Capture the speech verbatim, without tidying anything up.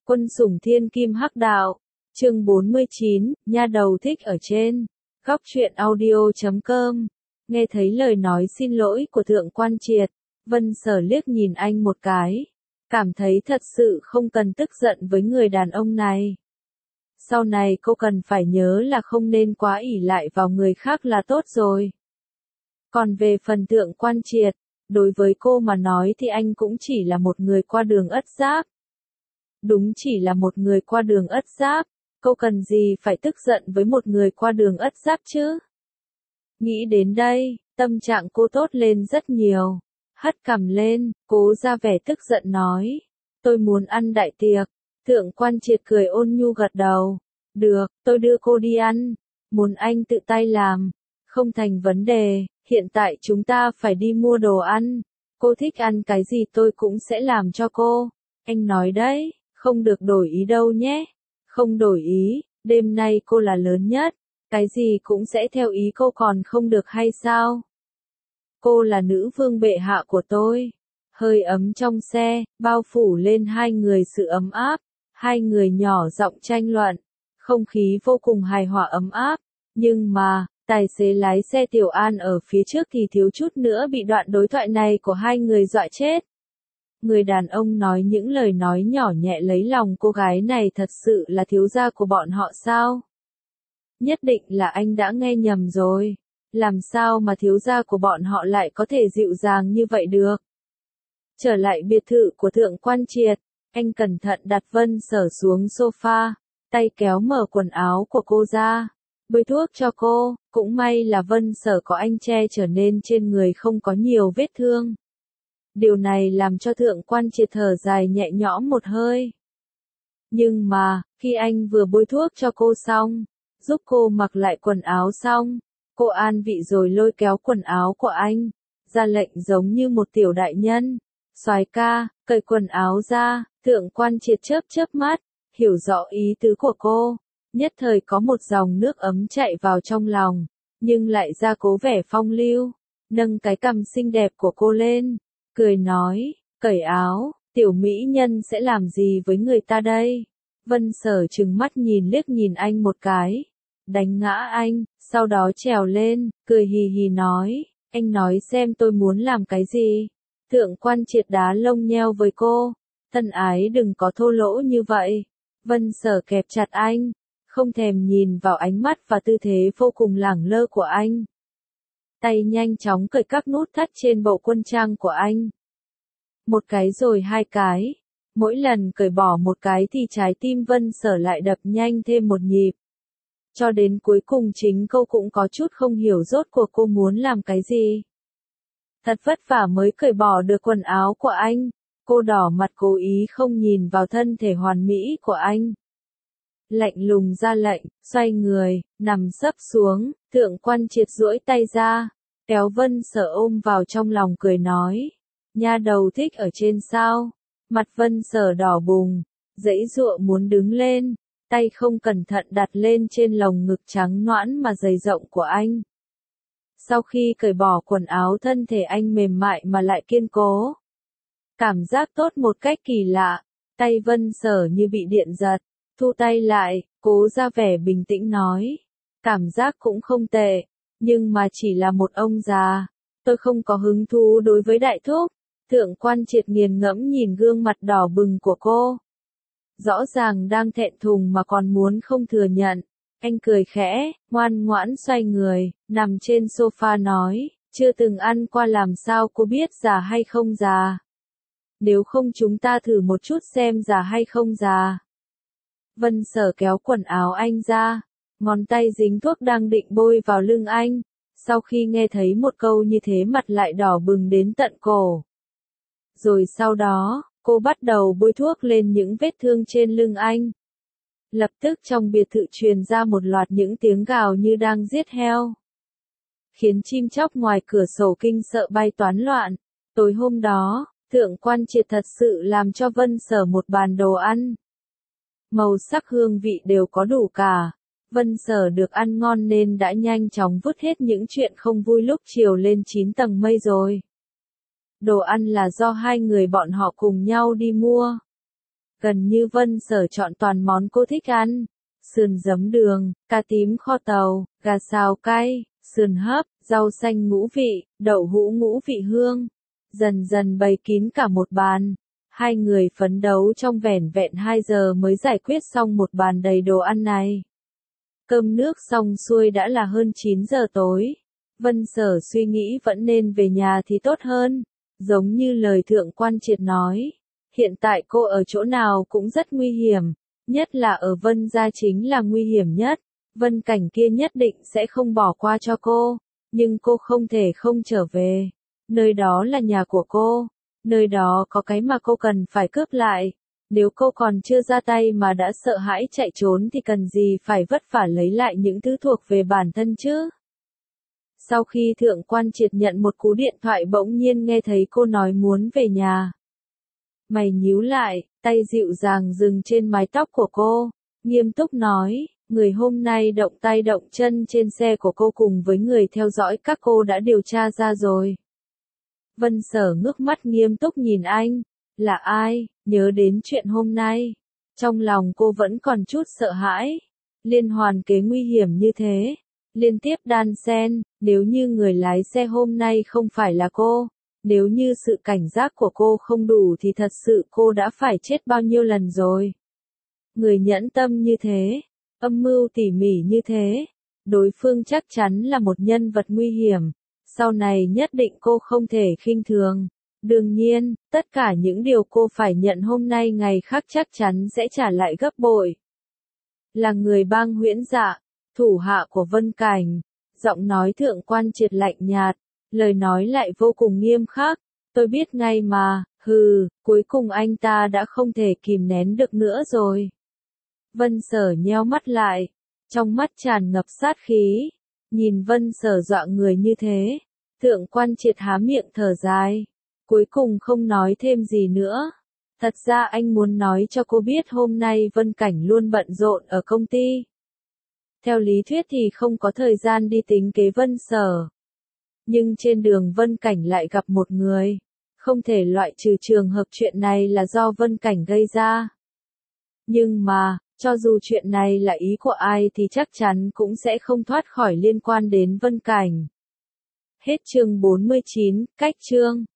Quân sủng thiên kim hắc đạo. Chương bốn mươi chín, nha đầu thích ở trên. Góc truyện audio chấm com. Nghe thấy lời nói xin lỗi của Thượng Quan Triệt, Vân Sở liếc nhìn anh một cái. Cảm thấy thật sự không cần tức giận với người đàn ông này. Sau này cô cần phải nhớ là không nên quá ỷ lại vào người khác là tốt rồi. Còn về phần Thượng Quan Triệt, đối với cô mà nói thì anh cũng chỉ là một người qua đường ất giáp. Đúng chỉ là một người qua đường ất giáp, cô cần gì phải tức giận với một người qua đường ất giáp chứ? Nghĩ đến đây, tâm trạng cô tốt lên rất nhiều. Hất cằm lên, cố ra vẻ tức giận nói. Tôi muốn ăn đại tiệc. Thượng Quan Triệt cười ôn nhu gật đầu. Được, tôi đưa cô đi ăn. Muốn anh tự tay làm. Không thành vấn đề, hiện tại chúng ta phải đi mua đồ ăn. Cô thích ăn cái gì tôi cũng sẽ làm cho cô. Anh nói đấy, không được đổi ý đâu nhé. Không đổi ý, đêm nay cô là lớn nhất. Cái gì cũng sẽ theo ý cô còn không được hay sao? Cô là nữ vương bệ hạ của tôi. Hơi ấm trong xe, bao phủ lên hai người sự ấm áp. Hai người nhỏ giọng tranh luận. Không khí vô cùng hài hòa ấm áp. Nhưng mà, tài xế lái xe Tiểu An ở phía trước thì thiếu chút nữa bị đoạn đối thoại này của hai người dọa chết. Người đàn ông nói những lời nói nhỏ nhẹ lấy lòng cô gái này thật sự là thiếu gia của bọn họ sao? Nhất định là anh đã nghe nhầm rồi. Làm sao mà thiếu gia của bọn họ lại có thể dịu dàng như vậy được? Trở lại biệt thự của Thượng Quan Triệt, anh cẩn thận đặt Vân Sở xuống sofa, tay kéo mở quần áo của cô ra, bôi thuốc cho cô. Cũng may là Vân Sở có anh che trở nên trên người không có nhiều vết thương. Điều này làm cho Thượng Quan Triệt thở dài nhẹ nhõm một hơi. Nhưng mà, khi anh vừa bôi thuốc cho cô xong, giúp cô mặc lại quần áo xong, cô an vị rồi lôi kéo quần áo của anh, ra lệnh giống như một tiểu đại nhân. Soái ca, cởi quần áo ra. Thượng Quan Triệt chớp chớp mắt, hiểu rõ ý tứ của cô, nhất thời có một dòng nước ấm chạy vào trong lòng, nhưng lại ra cố vẻ phong lưu, nâng cái cằm xinh đẹp của cô lên, cười nói, cởi áo, tiểu mỹ nhân sẽ làm gì với người ta đây? Vân Sở trừng mắt nhìn liếc nhìn anh một cái, đánh ngã anh, sau đó trèo lên, cười hì hì nói, anh nói xem tôi muốn làm cái gì? Thượng Quan Triệt đá lông nheo với cô, thân ái đừng có thô lỗ như vậy. Vân Sở kẹp chặt anh, không thèm nhìn vào ánh mắt và tư thế vô cùng lẳng lơ của anh. Tay nhanh chóng cởi các nút thắt trên bộ quân trang của anh. Một cái rồi hai cái. Mỗi lần cởi bỏ một cái thì trái tim Vân Sở lại đập nhanh thêm một nhịp. Cho đến cuối cùng chính cô cũng có chút không hiểu rốt cuộc cô muốn làm cái gì. Thật vất vả mới cởi bỏ được quần áo của anh. Cô đỏ mặt cố ý không nhìn vào thân thể hoàn mỹ của anh. Lạnh lùng ra lệnh, xoay người, nằm sấp xuống. Thượng Quan Triệt duỗi tay ra, kéo Vân Sở ôm vào trong lòng cười nói. Nha đầu thích ở trên sao? Mặt Vân Sở đỏ bừng, giãy giụa muốn đứng lên, tay không cẩn thận đặt lên trên lồng ngực trắng nõn mà dày rộng của anh. Sau khi cởi bỏ quần áo thân thể anh mềm mại mà lại kiên cố. Cảm giác tốt một cách kỳ lạ, tay Vân Sở như bị điện giật, thu tay lại, cố ra vẻ bình tĩnh nói. Cảm giác cũng không tệ, nhưng mà chỉ là một ông già, tôi không có hứng thú đối với đại thúc. Thượng Quan Triệt nghiền ngẫm nhìn gương mặt đỏ bừng của cô. Rõ ràng đang thẹn thùng mà còn muốn không thừa nhận. Anh cười khẽ, ngoan ngoãn xoay người, nằm trên sofa nói, chưa từng ăn qua làm sao cô biết già hay không già. Nếu không chúng ta thử một chút xem già hay không già. Vân Sở kéo quần áo anh ra, ngón tay dính thuốc đang định bôi vào lưng anh. Sau khi nghe thấy một câu như thế mặt lại đỏ bừng đến tận cổ. Rồi sau đó, cô bắt đầu bôi thuốc lên những vết thương trên lưng anh. Lập tức trong biệt thự truyền ra một loạt những tiếng gào như đang giết heo. Khiến chim chóc ngoài cửa sổ kinh sợ bay toán loạn. Tối hôm đó, Thượng Quan Triệt thật sự làm cho Vân Sở một bàn đồ ăn. Màu sắc hương vị đều có đủ cả. Vân Sở được ăn ngon nên đã nhanh chóng vứt hết những chuyện không vui lúc chiều lên chín tầng mây rồi. Đồ ăn là do hai người bọn họ cùng nhau đi mua. Gần như Vân Sở chọn toàn món cô thích ăn. Sườn giấm đường, cà tím kho tàu, gà xào cay, sườn hấp, rau xanh ngũ vị, đậu hũ ngũ vị hương. Dần dần bày kín cả một bàn. Hai người phấn đấu trong vẻn vẹn hai giờ mới giải quyết xong một bàn đầy đồ ăn này. Cơm nước xong xuôi đã là hơn chín giờ tối. Vân Sở suy nghĩ vẫn nên về nhà thì tốt hơn. Giống như lời thượng quan triệt nói. Hiện tại cô ở chỗ nào cũng rất nguy hiểm. Nhất là ở Vân gia chính là nguy hiểm nhất. Vân Cảnh kia nhất định sẽ không bỏ qua cho cô. Nhưng cô không thể không trở về. Nơi đó là nhà của cô. Nơi đó có cái mà cô cần phải cướp lại. Nếu cô còn chưa ra tay mà đã sợ hãi chạy trốn thì cần gì phải vất vả lấy lại những thứ thuộc về bản thân chứ. Sau khi thượng quan triệt nhận một cú điện thoại bỗng nhiên nghe thấy cô nói muốn về nhà. Mày nhíu lại, tay dịu dàng dừng trên mái tóc của cô, nghiêm túc nói, người hôm nay động tay động chân trên xe của cô cùng với người theo dõi các cô đã điều tra ra rồi. Vân Sở ngước mắt nghiêm túc nhìn anh, là ai, nhớ đến chuyện hôm nay. Trong lòng cô vẫn còn chút sợ hãi, liên hoàn kế nguy hiểm như thế, liên tiếp đan xen, nếu như người lái xe hôm nay không phải là cô. Nếu như sự cảnh giác của cô không đủ thì thật sự cô đã phải chết bao nhiêu lần rồi. Người nhẫn tâm như thế, âm mưu tỉ mỉ như thế, đối phương chắc chắn là một nhân vật nguy hiểm, sau này nhất định cô không thể khinh thường. Đương nhiên, tất cả những điều cô phải nhận hôm nay ngày khác chắc chắn sẽ trả lại gấp bội. Là người bang Huyễn Dạ, thủ hạ của Vân Cảnh, giọng nói thượng quan triệt lạnh nhạt. Lời nói lại vô cùng nghiêm khắc, tôi biết ngay mà, hừ, cuối cùng anh ta đã không thể kìm nén được nữa rồi. Vân Sở nheo mắt lại, trong mắt tràn ngập sát khí, nhìn Vân Sở dọa người như thế, thượng quan triệt há miệng thở dài, cuối cùng không nói thêm gì nữa. Thật ra anh muốn nói cho cô biết hôm nay Vân Cảnh luôn bận rộn ở công ty. Theo lý thuyết thì không có thời gian đi tính kế Vân Sở. Nhưng trên đường Vân Cảnh lại gặp một người. Không thể loại trừ trường hợp chuyện này là do Vân Cảnh gây ra. Nhưng mà, cho dù chuyện này là ý của ai thì chắc chắn cũng sẽ không thoát khỏi liên quan đến Vân Cảnh. Hết chương bốn mươi chín, cách chương.